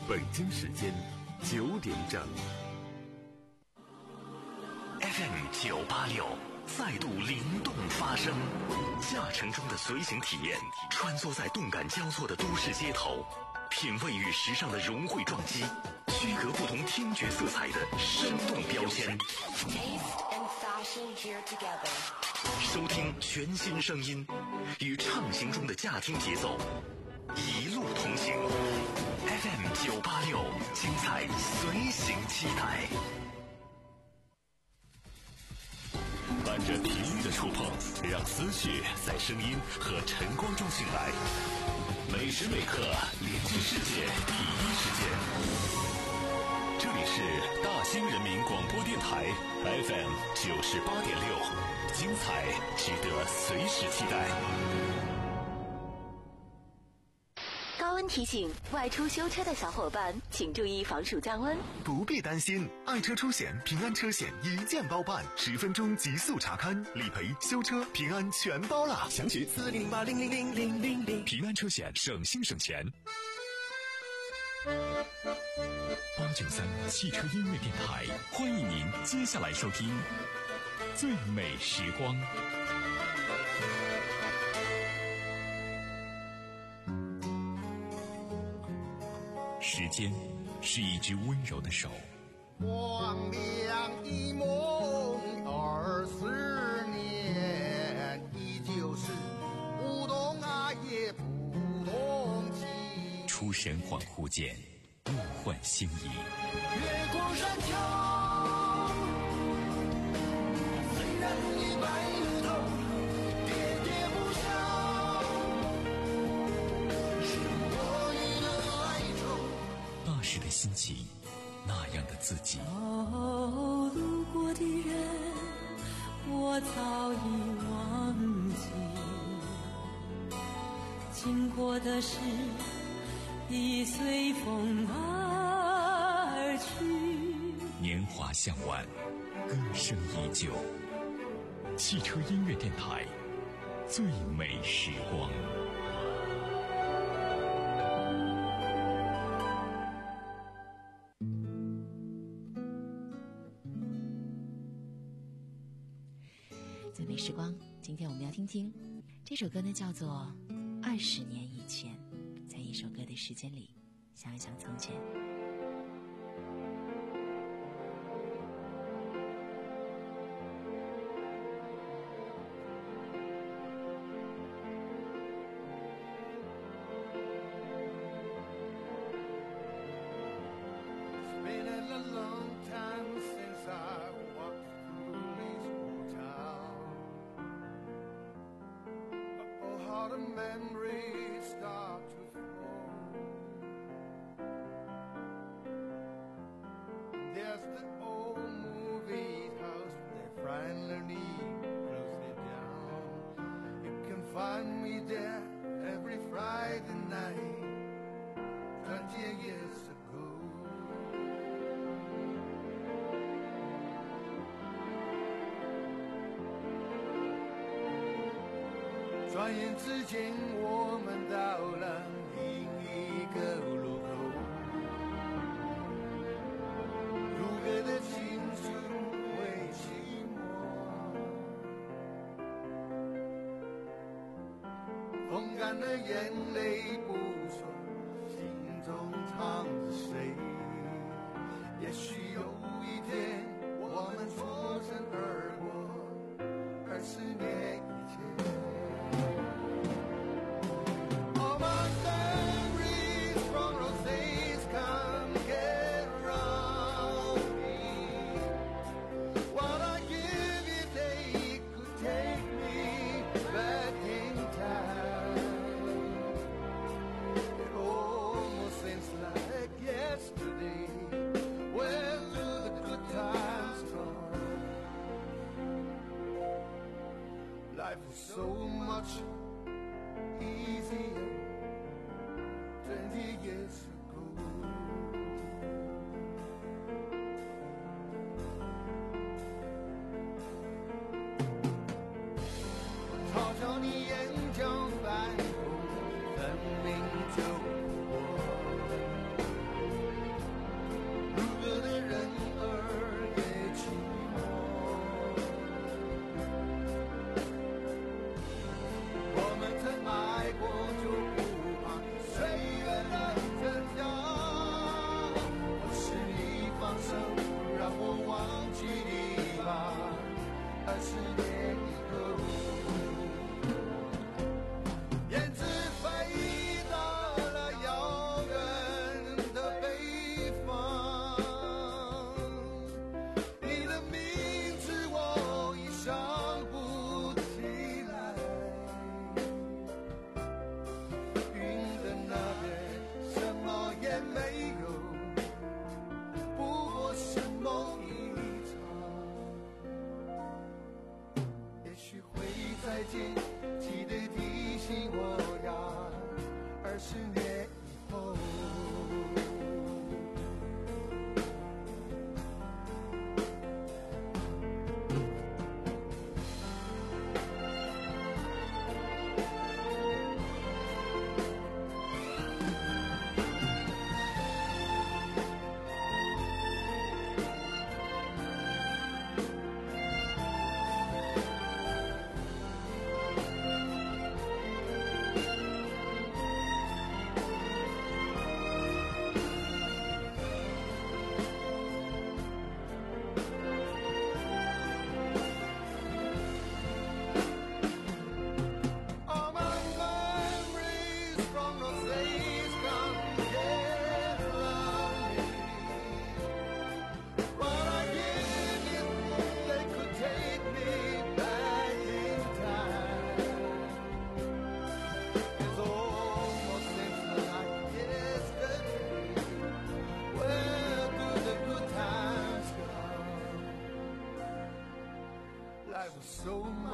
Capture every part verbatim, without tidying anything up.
北京时间九点整。 F M 九八六再度灵动发声，驾乘中的随行体验，穿梭在动感交错的都市街头，品味与时尚的融汇撞击，区隔不同听觉色彩的生动标签。收听全新声音，与畅行中的驾听节奏，一路同行。F M 九八六，精彩随行期待。伴着频率的触碰，让思绪在声音和晨光中醒来。每时每刻连接世界第一时间。这里是大兴人民广播电台 F M 九十八点六，精彩值得随时期待。 高温提醒：外出修车的小伙伴，请注意防暑降温。 不必担心，爱车出险平安车险一键包办，十分钟极速查看、理赔、修车、平安全包啦！ 详询四零八零零零零零零。平安车险，省心省钱。八九三汽车音乐电台，欢迎您接下来收听最美时光。时间是一只温柔的手， 黄粱一梦二十年，依旧是不懂爱也不懂情。 出神恍惚间，物换星移。 月光山丘，虽然已白了头，喋喋不休，是我与的哀愁。 那时的心情，那样的自己。 哦，路过的人，我早已忘记，经过的事已随风而去。 年华向晚，歌声依旧。汽车音乐电台，最美时光。 最美时光，今天我们要听听这首歌呢，叫做《二十年以前》。在一首歌的时间里，想一想从前。 转眼之间，我们到了另一个路口，如歌的青春会寂寞，风干了眼泪不说，心中藏着谁？也许有一天，我们擦身而过，二十年以前。Life is so much easier twenty years ago. 嘲笑你眼角泛红，分明就不过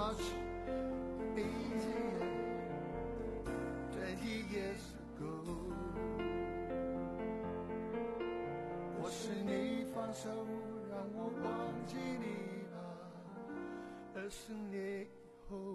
lost easy twenty years ago。或是你放手让我忘记你吧，二十年以后。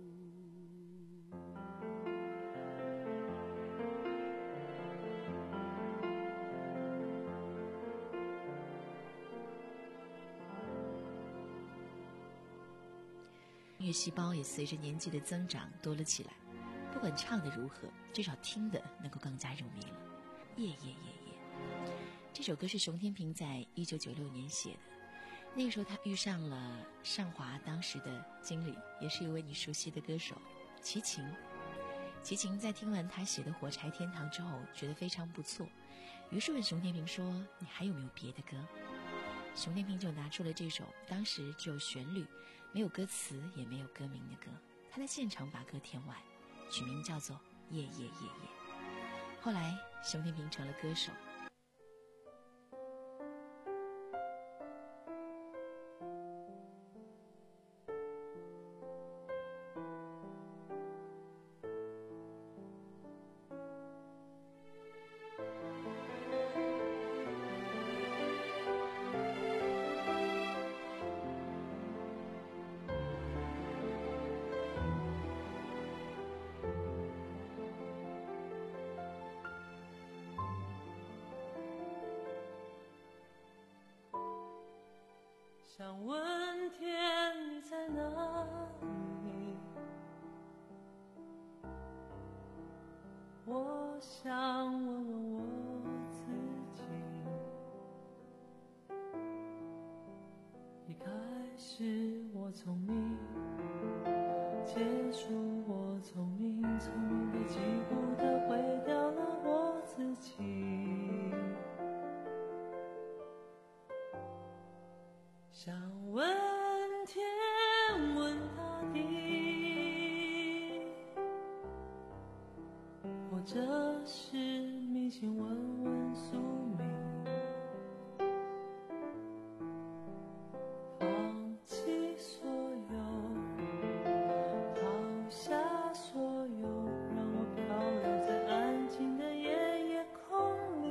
音乐细胞也随着年纪的增长多了起来，不管唱的如何，至少听的能够更加入迷了。夜夜夜夜，这首歌是熊天平在一九九六年写的。那个时候他遇上了上华当时的经理，也是一位你熟悉的歌手齐秦。齐秦在听完他写的《火柴天堂》之后，觉得非常不错，于是问熊天平说：“你还有没有别的歌？”熊天平就拿出了这首当时只有旋律没有歌词也没有歌名的歌，他在现场把歌填完，取名叫做《夜夜夜夜》。后来熊天平成了歌手。 想问天你在哪里，我想问问我自己，一开始我聪明，结束我聪明，聪明的几乎的毁掉了我自己。想问天问大地，或者是迷信问问宿命，放弃所有，抛下所有，让我漂流在安静的夜夜空里。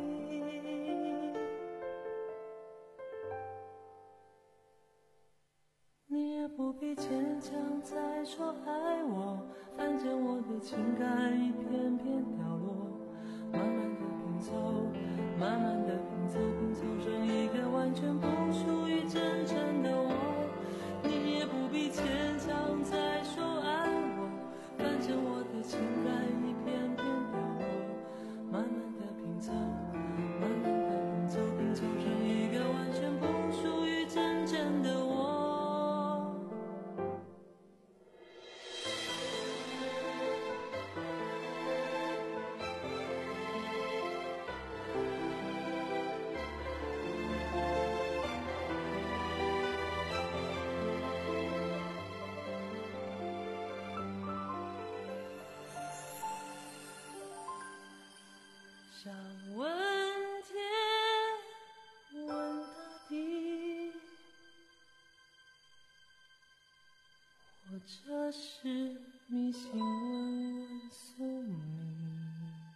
你也不必坚强再说爱我，反正我的情感一片片掉落，慢慢的拼凑，慢慢的拼凑，拼凑成一个完全不属于真正的我。你也不必坚强再说爱我，反正我的情感一片片掉落，慢慢的拼凑，慢慢的拼凑，拼凑成一个完全不属于真正的我。想问天问大地，或者是迷信问问宿命，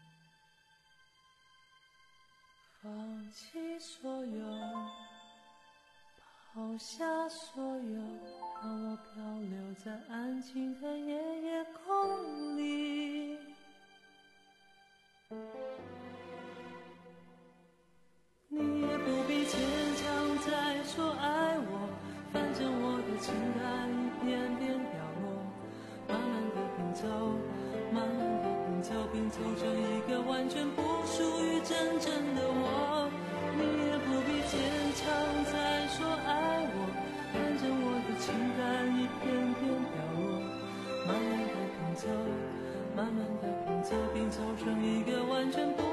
放弃所有，抛下所有，让我漂流在安静的夜夜空里。你也不必坚强再说爱我，反正我的情感一片片掉落，慢慢的拼凑，慢慢的拼凑，拼凑成一个完全不属于真正的我。你也不必坚强再说爱我，反正我的情感一片片掉落，慢慢的拼凑，慢慢的拼凑，拼凑成一个完全不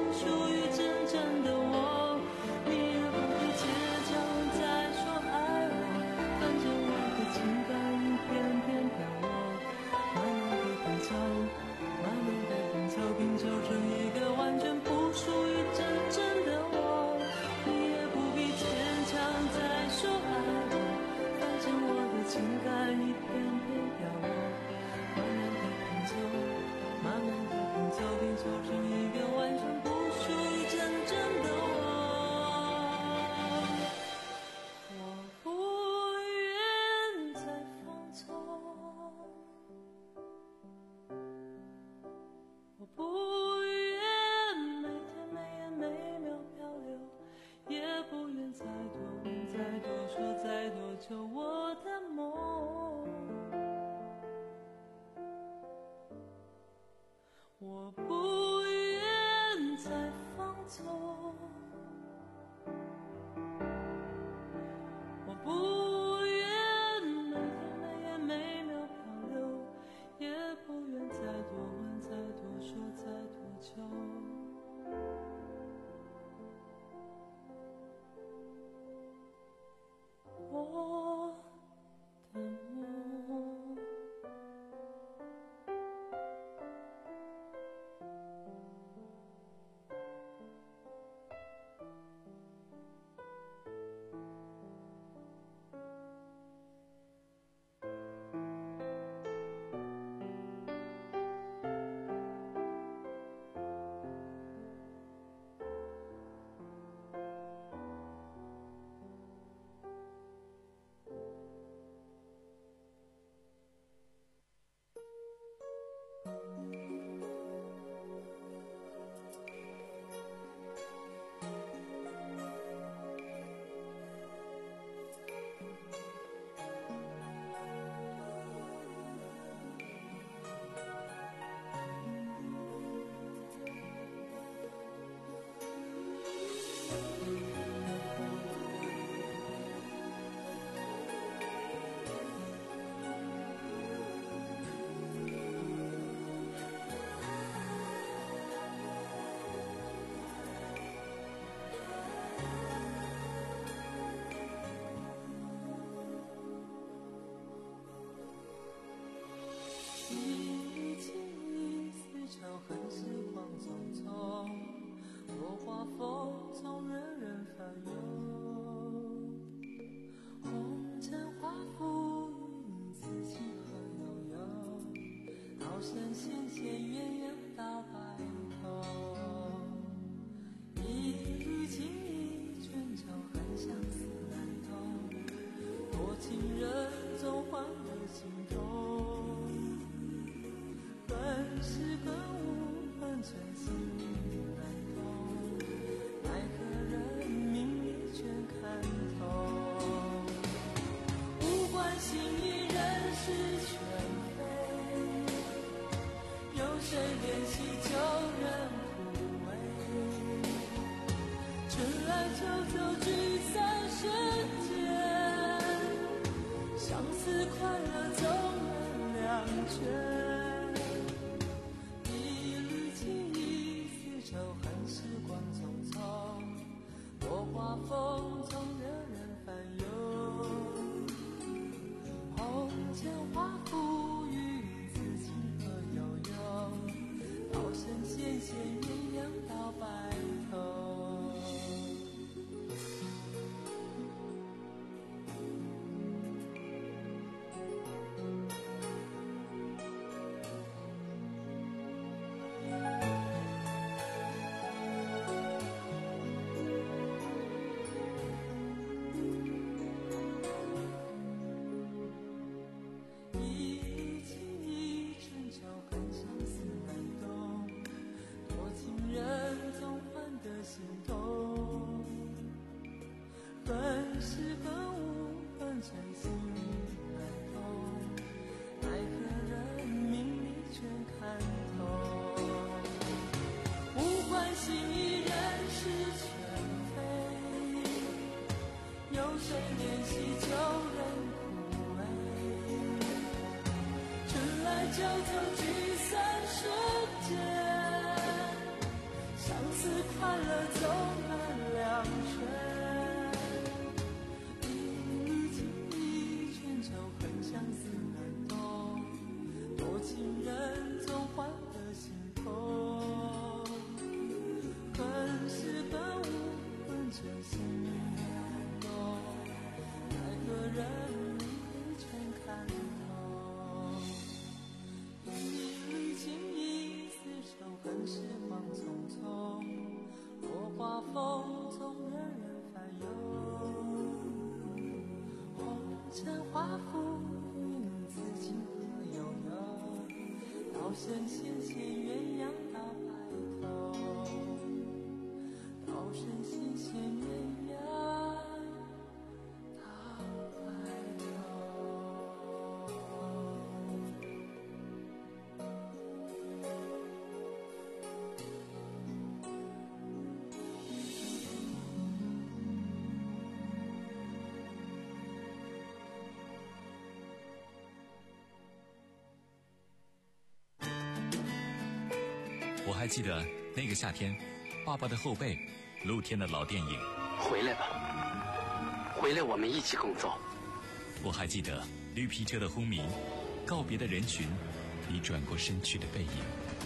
我还记得那个夏天，爸爸的后背，露天的老电影。 回来吧，回来，我们一起工作。 我还记得绿皮车的轰鸣，告别的人群，你转过身去的背影。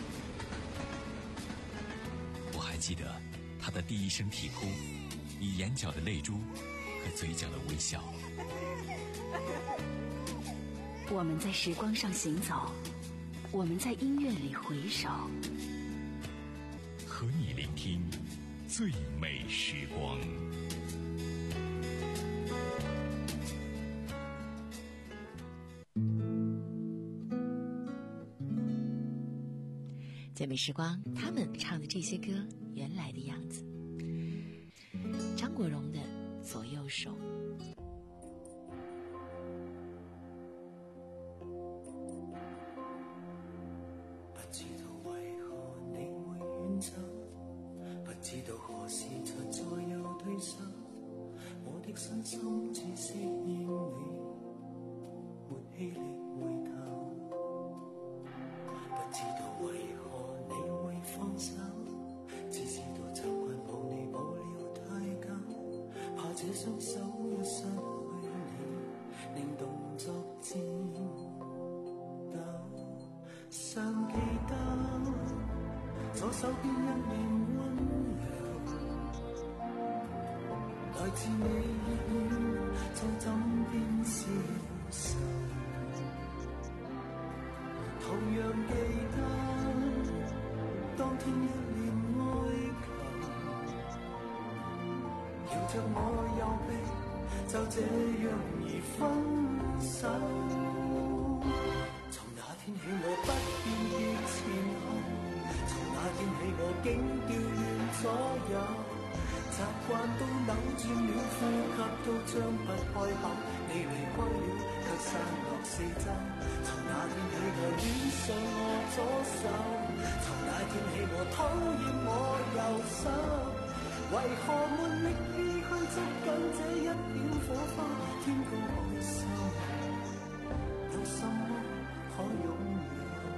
我还记得他的第一声啼哭，你眼角的泪珠和嘴角的微笑。 我们在时光上行走，我们在音乐里回首， 和你聆听最美时光。 最美时光，他们唱的这些歌原来的样子。张国荣的《左右手》。 不知道为何你会远走，不知道何时才再有这双手一失去你，令动作颤抖。尚記得左手邊一面溫柔，來自你在枕邊消受。同樣記得當天一臉哀求，搖着我右臂，就這樣而分手。從那天起我不辨別前後，從那天起我竟調亂左右，習慣都扭轉了，呼吸都張不開口。你離開了，卻散落四周。從那天起我戀上我左手，從那天起我討厭我右手。為何沒力氣去捉緊這一點火花？天高海深，有什麼可擁有？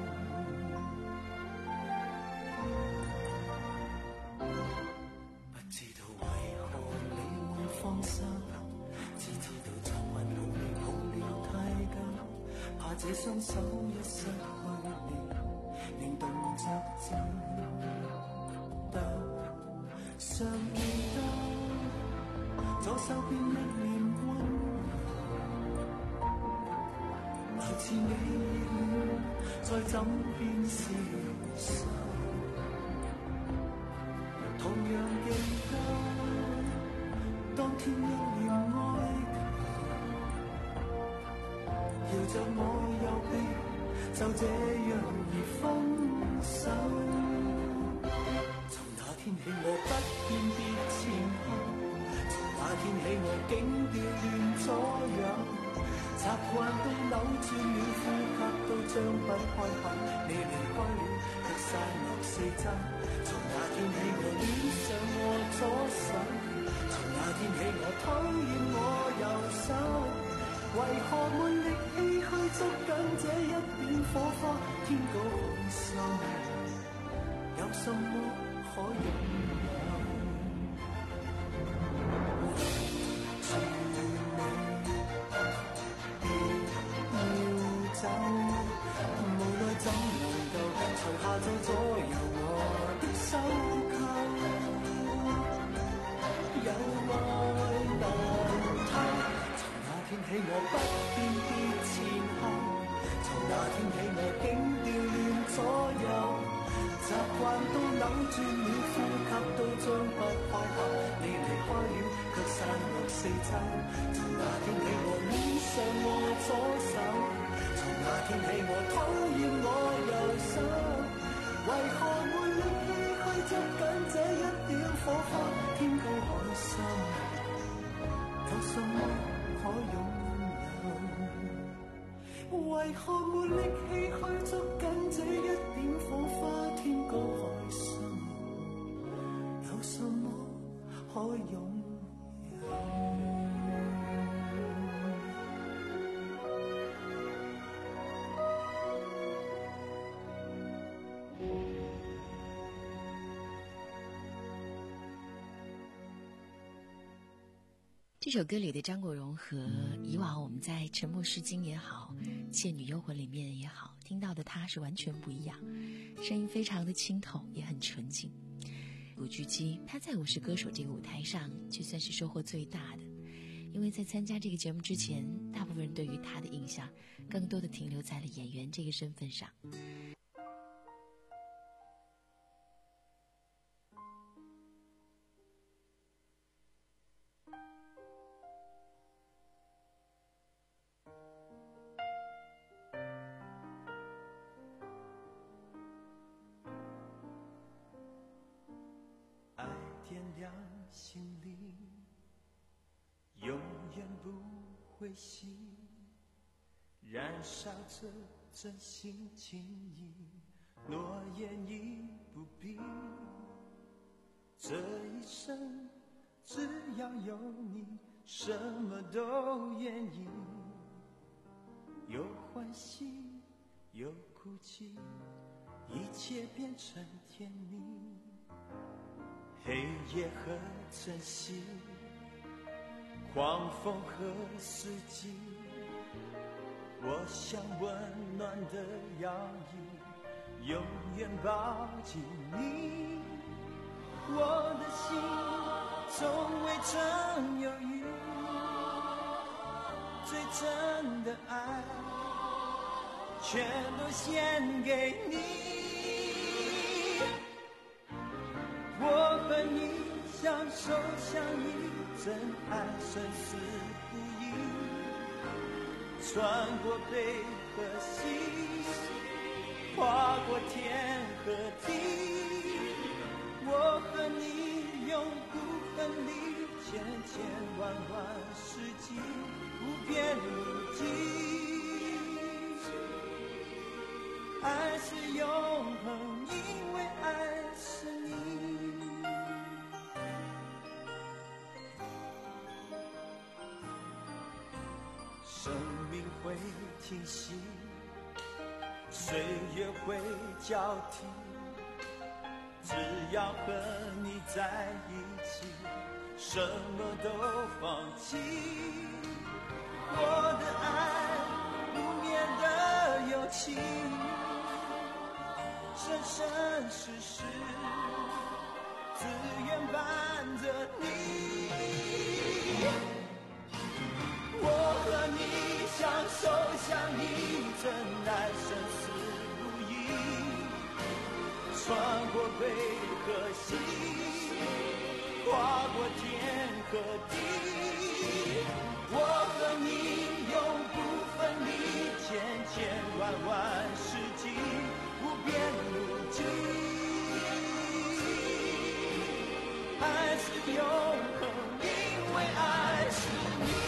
不知道為何你會放手，只知道昨晚努力抱了太久，怕這雙手一失去你，令動作顫抖。尚記得左手邊一臉溫柔，來自你在枕邊消受。同樣記得當天一臉哀求，搖着我右臂，就這樣而分手。從那天起我不辨別前後，從那天起我竟調亂左右，習慣都扭轉了，呼吸都張不開口。你離開了，卻散落四周。從那天起我戀上我左手，從那天起我討厭我右手。為何沒力氣去捉緊這一點火花？天高海深，有什麼可擁有？住你別要走，無奈怎能夠曾下晝左右我的手扣，有愛難偷。從那天起我不辨別前後，從那天起我竟調亂左右，習慣都扭轉了，呼吸都張不開口。你離開了，卻散落四周。從那天起我戀上我左手，從那天起我討厭我右手。為何沒力氣去捉緊這一點火花？天高海深，有什麼可擁有？為何沒力氣去捉緊這一點火花？天高海深，有什麼可擁有？ 这首歌里的张国荣和以往我们在《沉默是金》也好，《倩女幽魂》里面也好听到的他是完全不一样，声音非常的清透，也很纯净。古巨基他在《我是歌手》这个舞台上却算是收获最大的，因为在参加这个节目之前，大部分人对于他的印象更多的停留在了演员这个身份上。 点亮心灵，永远不会熄，燃烧着真心情谊，诺言已不必。这一生只要有你，什么都愿意，有欢喜有哭泣，一切变成甜蜜。黑夜和晨曦， 狂风和四季，我像温暖的摇椅，永远抱紧你。我的心从未曾犹豫，最真的爱全都献给你。我和你相守相依，真爱生死不移，穿过北和西，跨过天和地。我和你永不分离，千千万万世纪，无边无际。爱是永恒，因为爱是你。生命会停息，岁月会交替，只要和你在一起，什么都放弃。我的爱不灭的勇气，生生世世自愿伴着你。我和你相守相依，真爱生死不移，穿过北和西，跨过天和地。我和你永不分离，千千万万世纪，无边无际。爱是永恒，因为爱是你。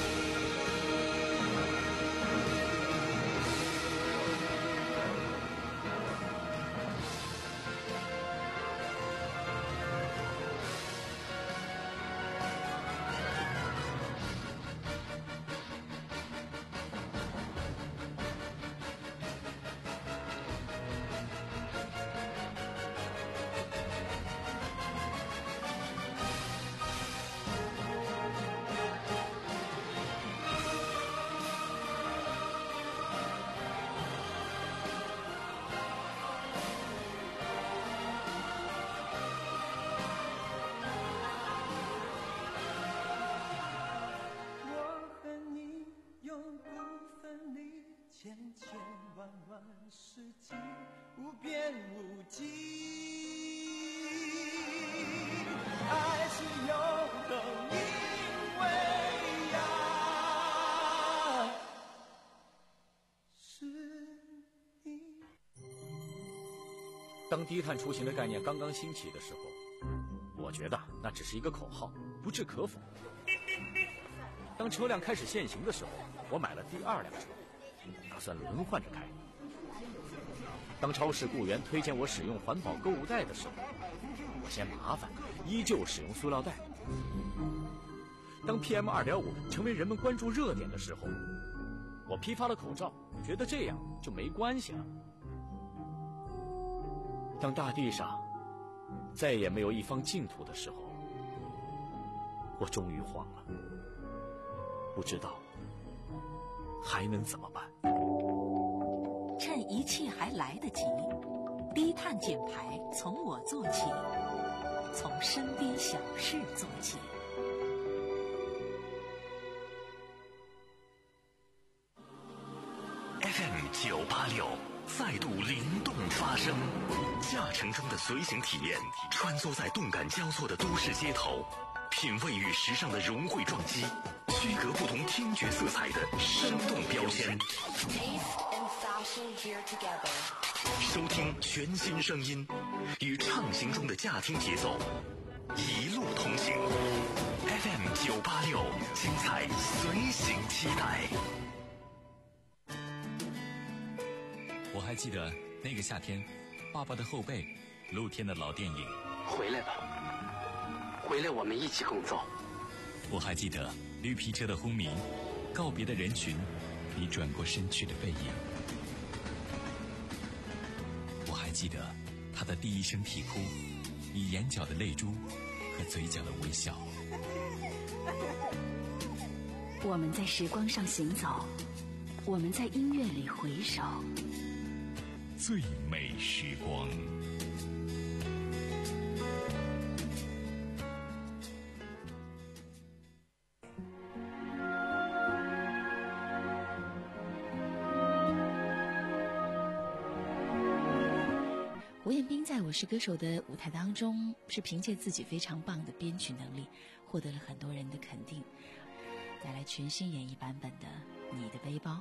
千千万万世纪，无边无际。爱是永恒，因为爱是你。 当低碳出行的概念刚刚兴起的时候，我觉得那只是一个口号，不置可否。当车辆开始限行的时候，我买了第二辆车，打算轮换着开。当超市雇员推荐我使用环保购物袋的时候，我嫌麻烦，依旧使用塑料袋。当 P M 二点五 成为人们关注热点的时候，我批发了口罩，觉得这样就没关系了。当大地上再也没有一方净土的时候，我终于慌了，不知道还能怎么办。 趁一切还来得及，低碳减排从我做起，从身边小事做起。 F M 九八六再度灵动发声，驾乘中的随行体验，穿梭在动感交错的都市街头，品味与时尚的融汇撞击，区隔不同听觉色彩的生动标签。收听全新声音，与畅行中的驾听节奏，一路同行。F M 九八六，精彩随行期待。 我还记得那个夏天，爸爸的后背，露天的老电影。 回来吧，回来我们一起共奏。 我还记得绿皮车的轰鸣，告别的人群，你转过身去的背影。我还记得他的第一声啼哭，你眼角的泪珠和嘴角的微笑。 我们在时光上行走，我们在音乐里回首， 最美时光。 胡彦斌在我是歌手的舞台当中，是凭借自己非常棒的编曲能力，获得了很多人的肯定，带来全新演绎版本的《你的背包》。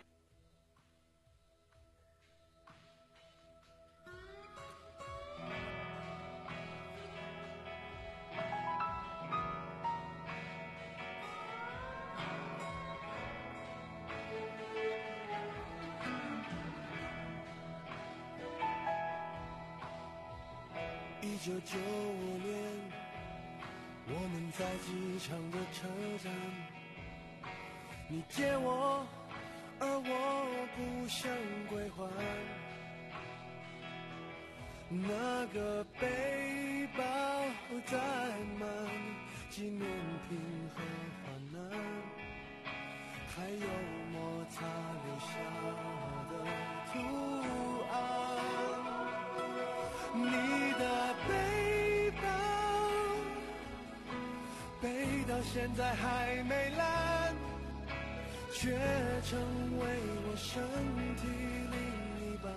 一九九五年，我们在机场的车站，你借我，而我不想归还。那个背包载满纪念品和患难，还有摩擦留下的图案。你的背包背到现在还没烂，却成为我身体另一半。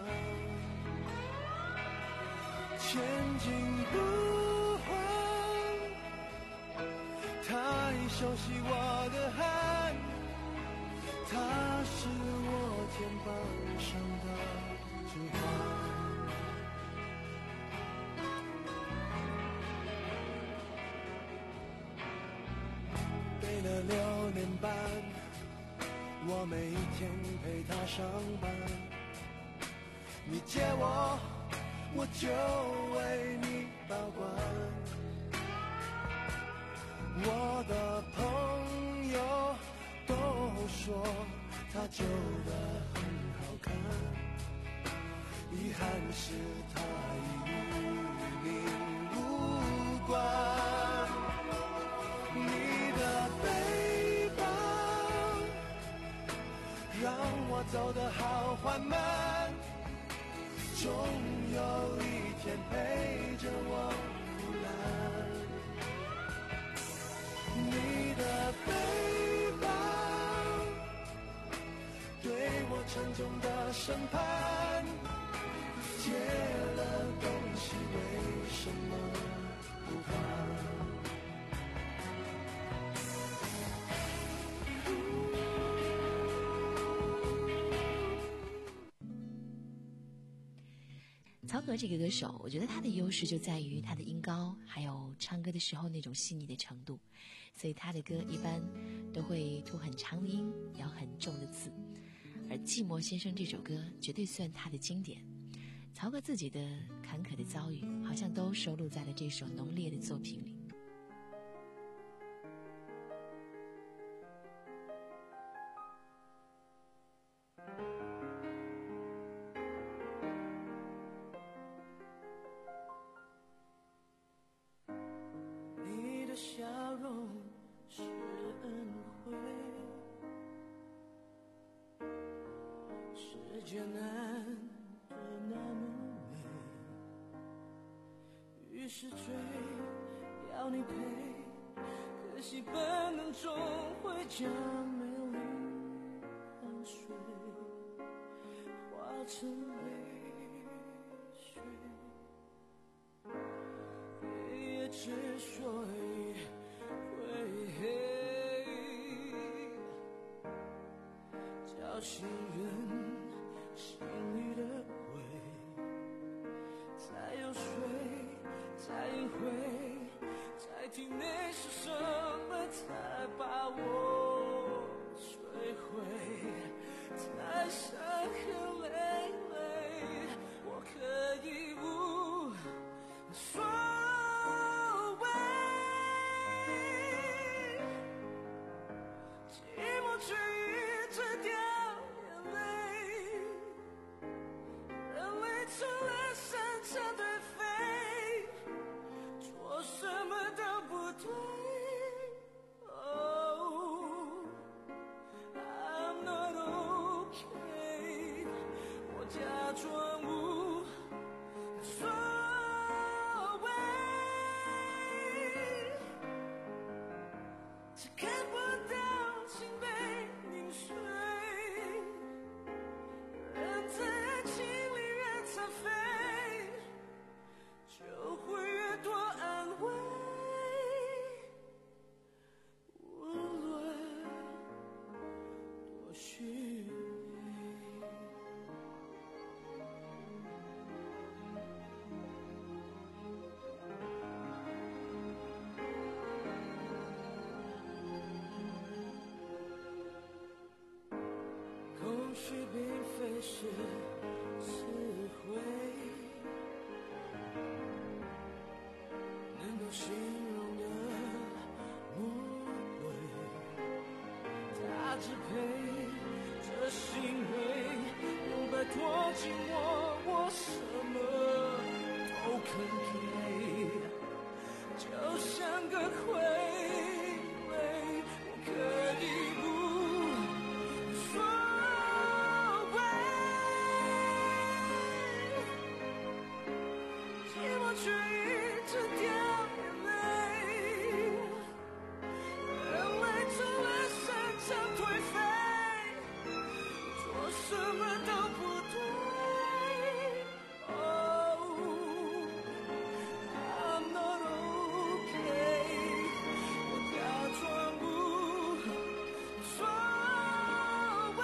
前进不换，它已熟悉我的汗，它是我肩膀上的指环。背了六年半，我每天陪他上班。你借我，我就为你保管。我的朋友都说他旧的很好看，遗憾是他已与你无关。你的背包让我走得好缓慢，终有一天陪着我腐烂。你的背包对我沉重的审判，借了东西为什么不还？ 曹格这个歌手，我觉得他的优势就在于他的音高，还有唱歌的时候那种细腻的程度，所以他的歌一般都会吐很长的音，咬很重的字。而《寂寞先生》这首歌绝对算他的经典，曹格自己的坎坷的遭遇好像都收录在了这首浓烈的作品里。 笑容是恩惠，世界难得那么美，于是追要你陪，可惜本能终会将美丽汗水化成泪水，黑夜之所以会黑，叫醒人心里的鬼，才有水，才隐晦，才体内是什么，才把我摧毁，才伤痕累累，我可以无所谓。寂寞却一直掉眼泪，人类成了生成对非，做什么都不对。哦， 只看不到心被凝碎。人在爱情里越残废，就会越多安慰。无论多虚伪，空虚并非是词汇，能够形容的魔鬼，它支配这行为，能摆脱寂寞，我什么都肯给，就像个傀儡，我可以不所谓，寂寞却一直掉眼泪，人类从来擅长颓废，做什么都不对。Oh, I'm not okay， 我假装不所谓，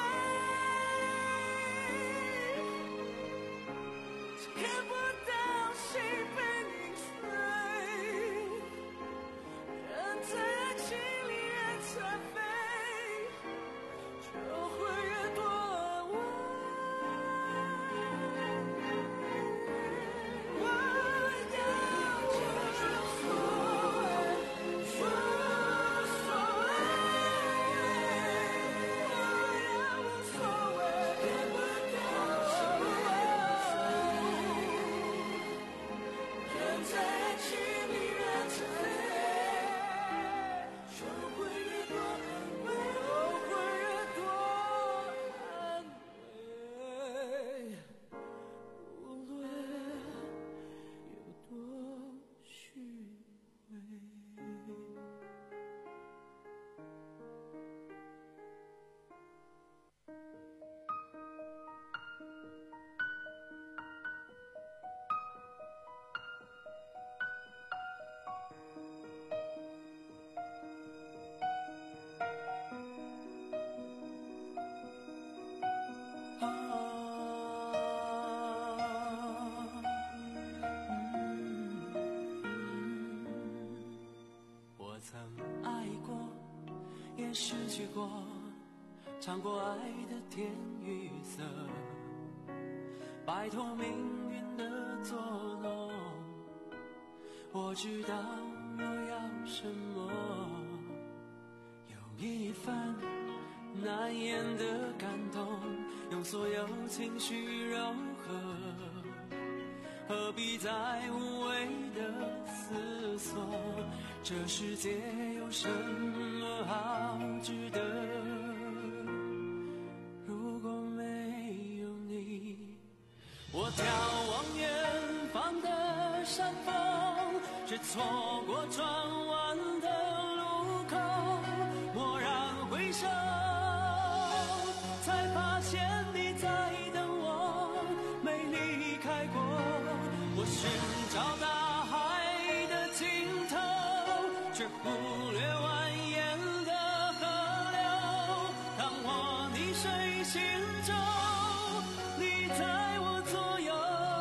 只看不到心被凝碎。人在爱情里越残废，就会越多安慰。我要无所谓，无所谓，我要无所谓，看不到心被人在爱情里越残废，就会越多安慰，就会越多安慰，无论有多虚伪。我曾爱过，也失去过，尝过爱的甜与涩，摆脱命运的作弄。我知道我要什么，有一份难言的感动，用所有情绪柔和，何必再无谓的思索？这世界有什么好值得？如果没有你，我眺望远方的山峰，却错过转弯的路口。蓦然回首，才发现你在等我，没离开过。我寻找大海的尽头，却忽略蜿蜒的河流。当我逆水行舟，你在我左右，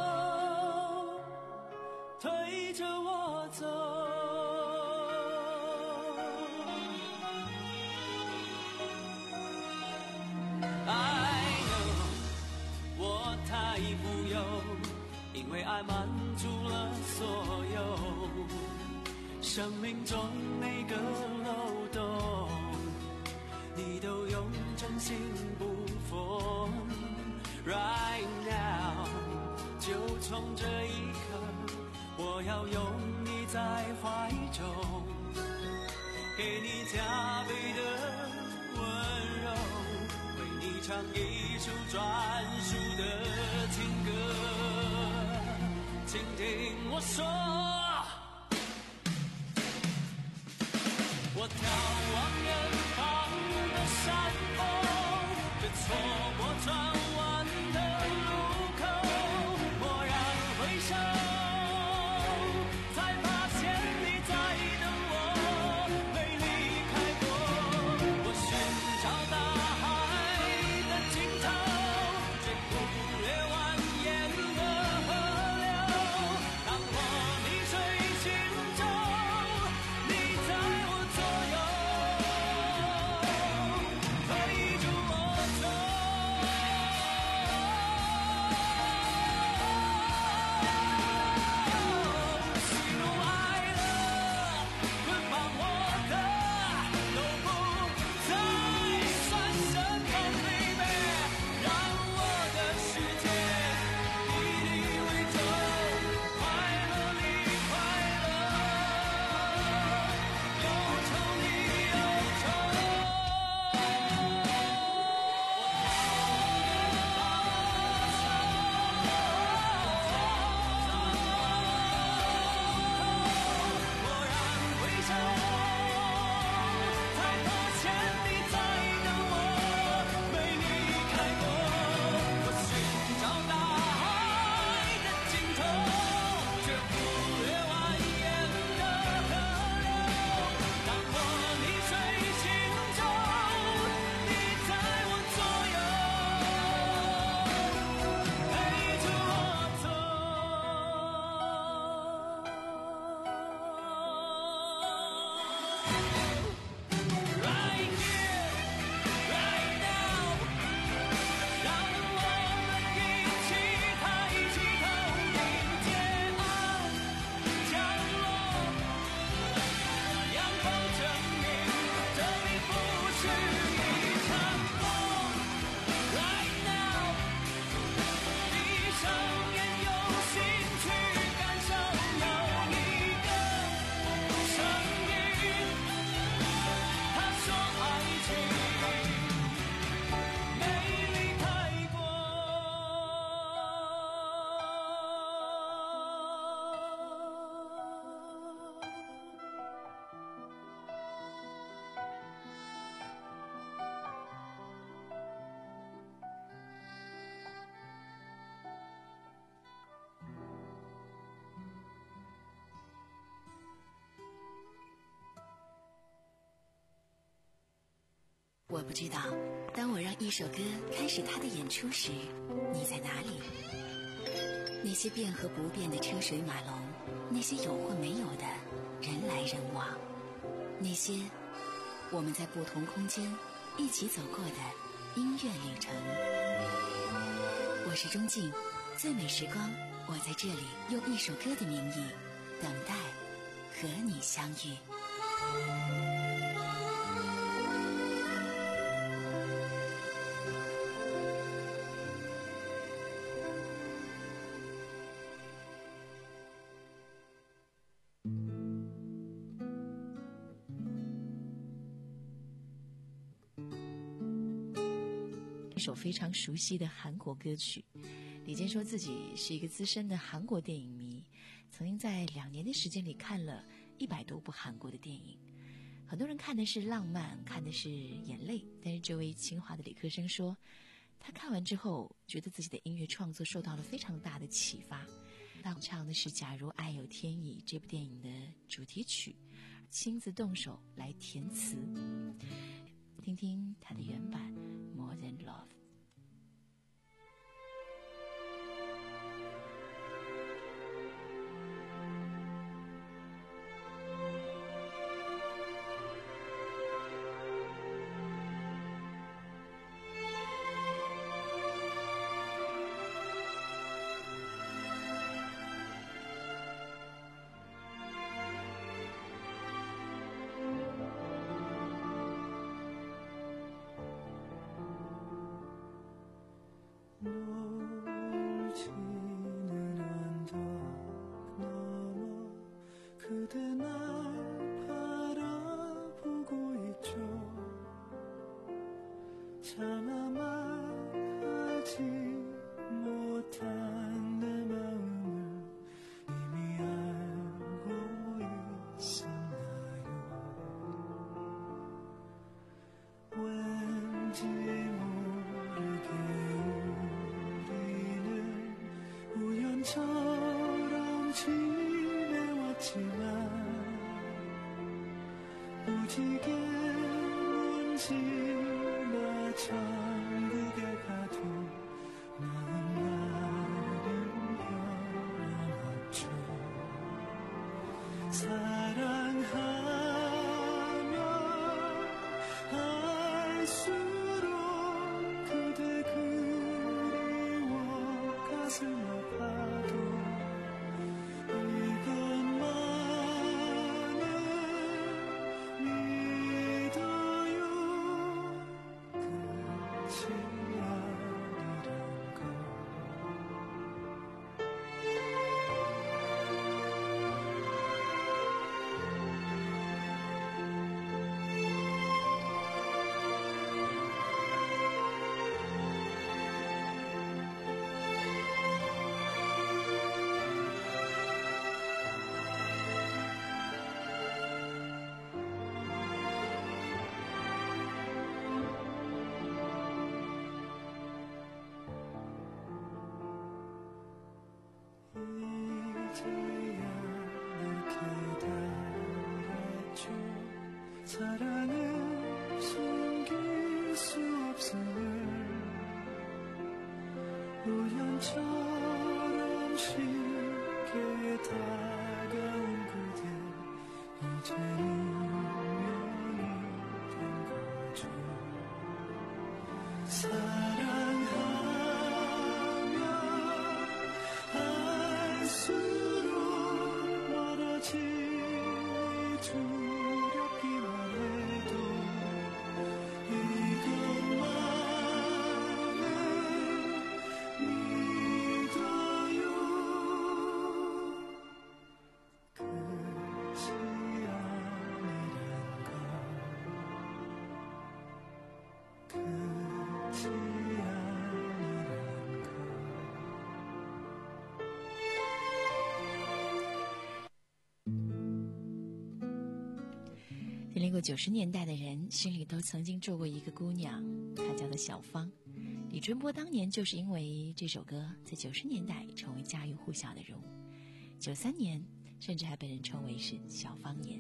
推着我走。I know， 我太富有，因为爱满足了所有，生命中每个漏洞，你都用真心不缝。Right now， 就从这一刻，我要拥你在怀中，给你加倍的温柔，为你唱一首专属的情歌。请听我说，我我眺望远方的山峰，这错过转弯的路口，蓦然回首，才发现你在等我，没离开过。我寻找大海的尽头，却忽略蜿蜒的河流。当我逆水行舟，你在我左右，推着我走。喜怒哀乐捆绑我的，都不再算什么，baby，让我的世界以你为重，快乐里快乐，忧愁里忧愁。蓦然回首，才发现你在等我，没离开过。我寻找大海的尽头，却忽略蜿蜒的河流。当我逆水行舟，你在我左右，陪着我走。Right here, right now，让我们一起抬起头，迎接爱降落。阳光证明，这里不是一场梦。Right now，闭上眼，用心去感受，有一个声音，他说爱情没离开过。 我不知道，当我让一首歌开始它的演出时，你在哪里？那些变和不变的车水马龙，那些有或没有的人来人往，那些我们在不同空间一起走过的音乐旅程。我是钟静，最美时光，我在这里用一首歌的名义等待和你相遇。一首非常熟悉的韩国歌曲。李健说自己是一个资深的韩国电影迷，曾经在两年的时间里看了一百多部韩国的电影。很多人看的是浪漫，看的是眼泪，但是这位清华的理科生说，他看完之后觉得自己的音乐创作受到了非常大的启发。他唱的是《假如爱有天意》这部电影的主题曲，亲自动手来填词。听听他的原版《More Than Love》。 지게 먼지나 천국에 가도 마음 나는 변함없죠. 사랑하면 할수록 그대 그리워 가슴 아파도 이것만은 믿어요. 끝이 아니란 걸. 이제야 날 깨달았죠. 사랑은 숨길 수 없음을 우연처럼 쉽게 다가온 그대 이제는 운명이 된 거죠. 사랑하면 할수록 멀어지니 두렵기만 해도 이것만은 믿어요. 끝이 아니란 걸. 끝이 아니란 걸. 经历过九十年代的人，心里都曾经住过一个姑娘，她叫做小芳。李春波当年就是因为这首歌，在九十年代成为家喻户晓的人物。九三年，甚至还被人称为是小芳年。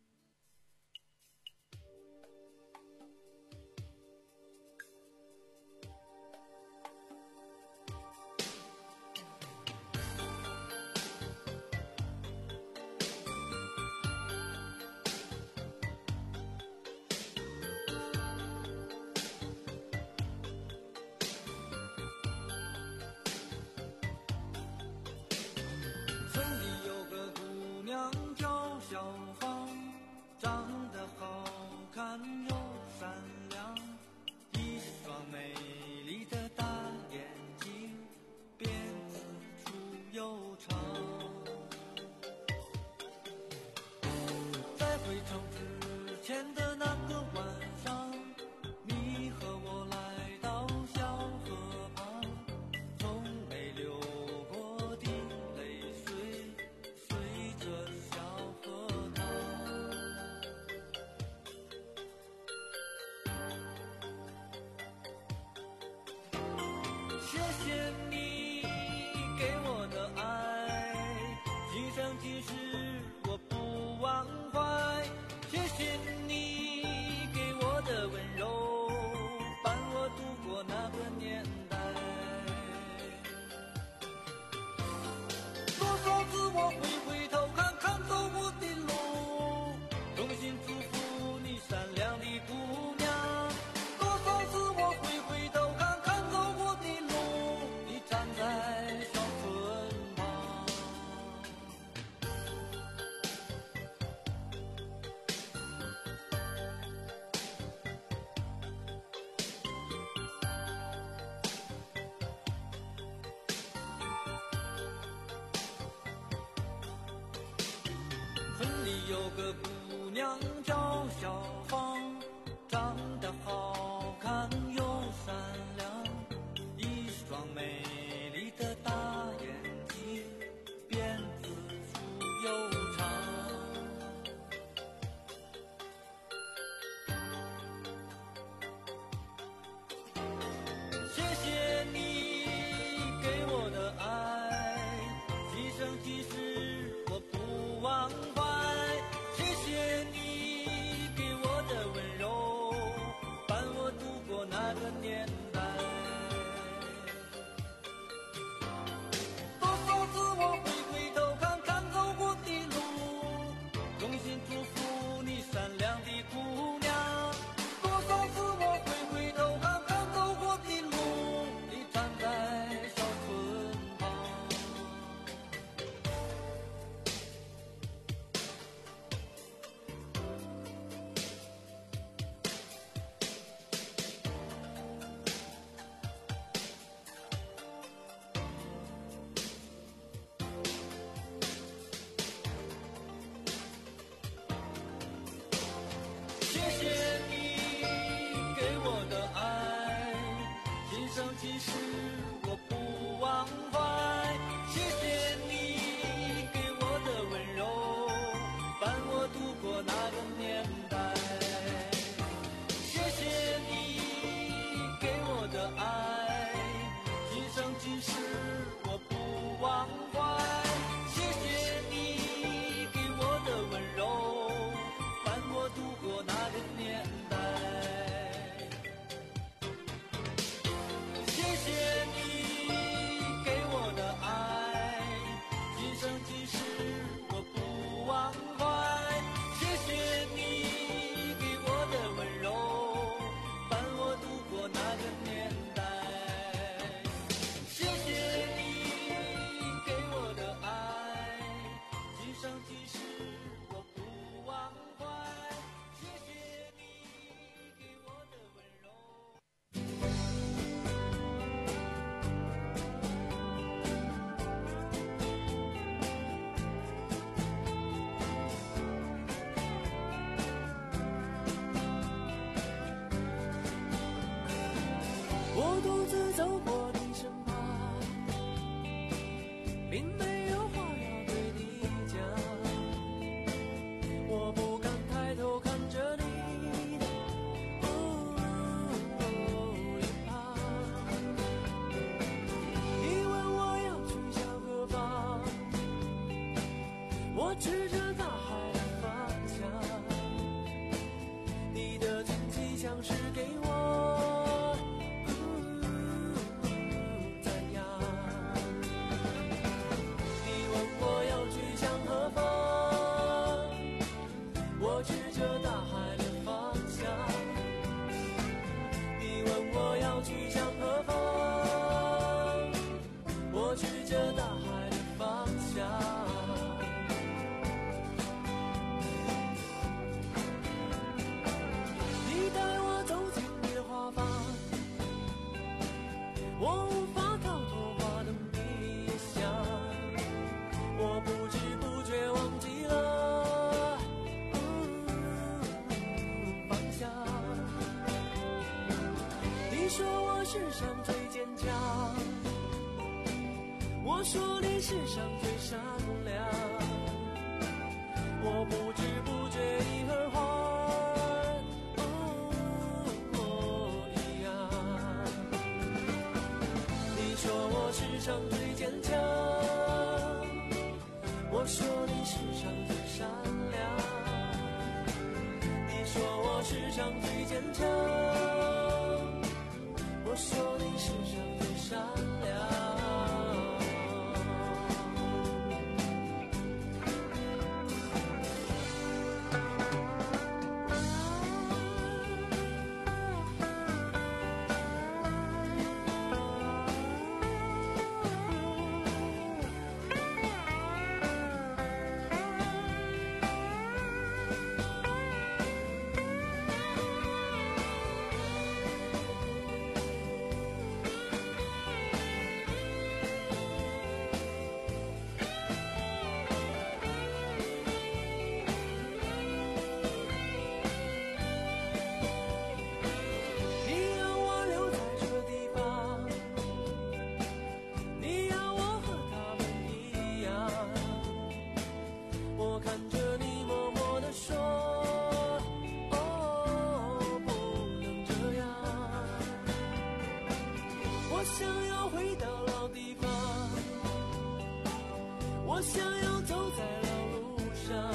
村里有个姑娘叫小芳，长得好看又善良，一双美丽的大眼睛，辫子粗又长。在回城之前的那个晚上，你和我来到小河旁，从没流过的泪水随着小河淌。谢谢你给我的爱，今生今世我不忘怀。谢谢你给我的温柔，伴我度过那个年代。多少次我会回头看看走过的路，衷心祝福你善良的姑娘。多少次我会回头看看走过的路，你站在小村旁。村里有个姑娘叫小芳，长得好看又善良，一双美丽的大眼睛，辫子粗又长。谢谢你给我的爱，今生今世我不忘怀。谢谢你给我即使我不忘怀。谢谢你给我的温柔，伴我度过那个年代。谢谢你给我的爱，今生今世我不忘怀。谢谢你给我的温柔，伴我度过那个年代。谢谢你给我的爱，今生今世我不忘怀。谢谢你给我的温柔，伴我度过那个年代。谢谢你给我的爱，今生今世我不忘怀。谢谢你给我的温柔。我独自走过你身旁，并没有话要对你讲。我不敢抬头看着你的脸庞。你问我要去向何方，我指着大海的方向。你的惊奇像是给我我无法逃脱花的迷香，我不知不觉忘记了、嗯、方向。你说我世上最坚强，我说你世上最善良，我不知不觉已和花世上最坚强，我说你世上最善良。你说我世上最坚强，我说你世上最善良。我想要走在老路上，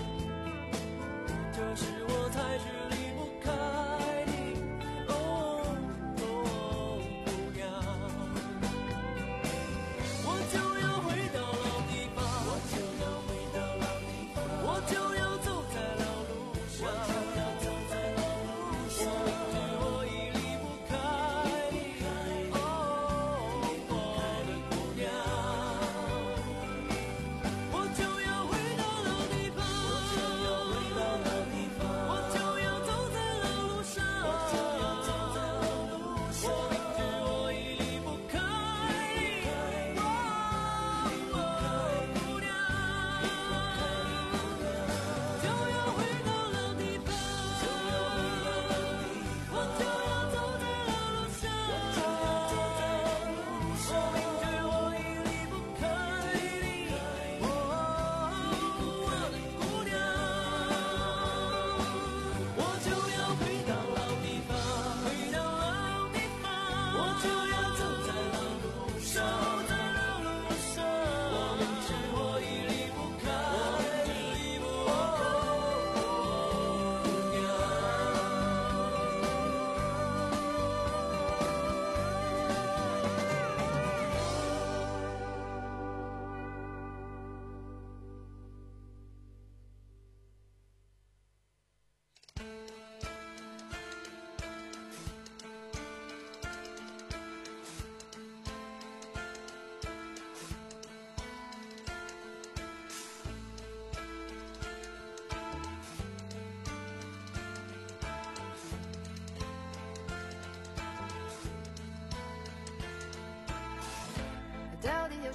这时我才知离不开你，哦哦，姑娘。我就要回到老地方，我就要回到老地方，我就要走在老路上，我就要走在老路上。我明知我已离不开你，哦，我的姑娘。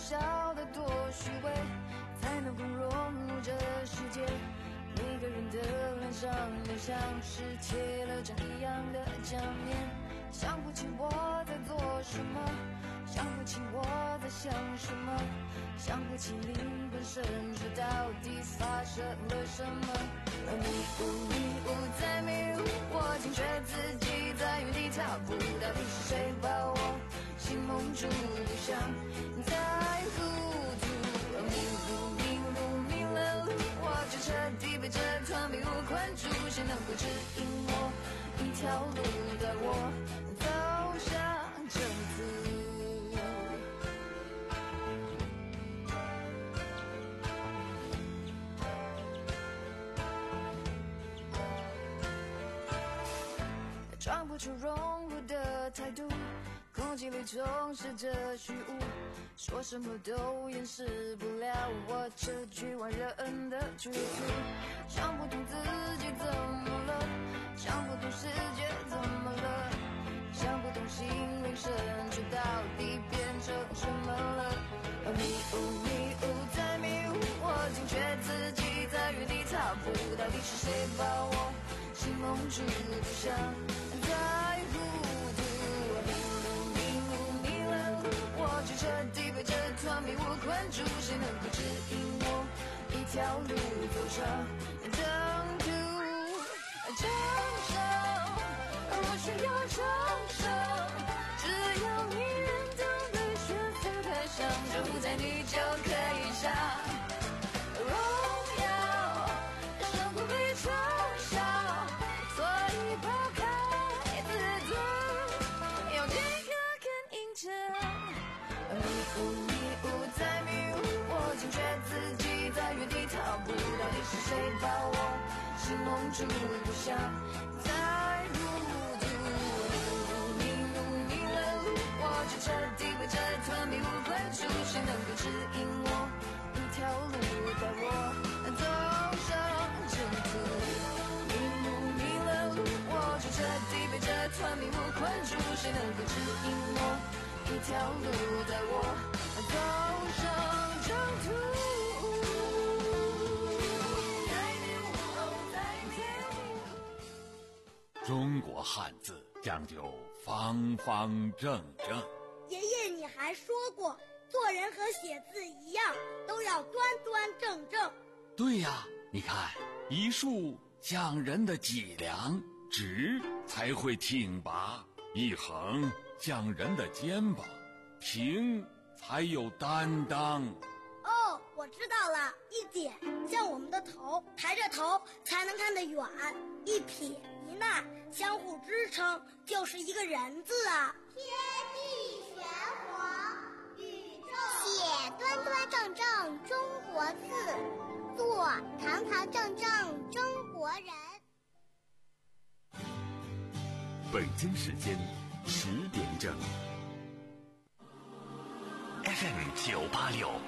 笑得多虚伪，才能够融入这世界。每个人的脸上都像是贴了张一样的假面，想不起我在做什么，想不起我在想什么，想不起灵魂深处到底发生了什么。迷雾迷雾在迷雾，我惊觉自己在原地踏步，到底是谁把我心蒙住，不想再糊涂。迷路迷路迷了路，我就彻底被这团迷雾困住，谁能够指引我一条路，带我走向正途。装不出融入的态度，空气里充斥着虚无，说什么都掩饰不了我这局外人的局促。想不通自己怎么了，想不通世界怎么了，想不通心灵深处到底变成什么了。迷雾迷雾在迷雾，我惊觉自己在原地踏步，到底是谁把我心蒙住，不想再糊涂。迷路迷路迷了路，我就彻底被这团迷雾困住，谁能够指引我一条路走上正途？掌声，我需要掌声，只要你认真的选择台上，就在你就可以上荣耀，胜过被嘲笑，所以抛开自尊，有几个更硬撑。迷雾迷雾在迷雾，我惊觉自己在原地踏步，到底是谁把我心蒙住，不想再糊涂。迷路迷了路，我就彻底被这团迷雾困住，谁能够指引我一条路，带我走上正途？迷路迷了路，我就彻底被这团迷雾困住，谁能够指引我一条路，带我走上正途？ 中国汉字讲究方方正正。 爷爷，你还说过，做人和写字一样，都要端端正正。 对呀，你看，一竖讲人的脊梁，直才会挺拔；一横讲人的肩膀，平才有担当。 哦，我知道了，一点像我们的头，抬着头才能看得远；一撇一捺相互支撑，就是一个人字啊。 天地玄黄，宇宙写端端正正中国字，做堂堂正正中国人。 北京时间十点整。 F M 九八六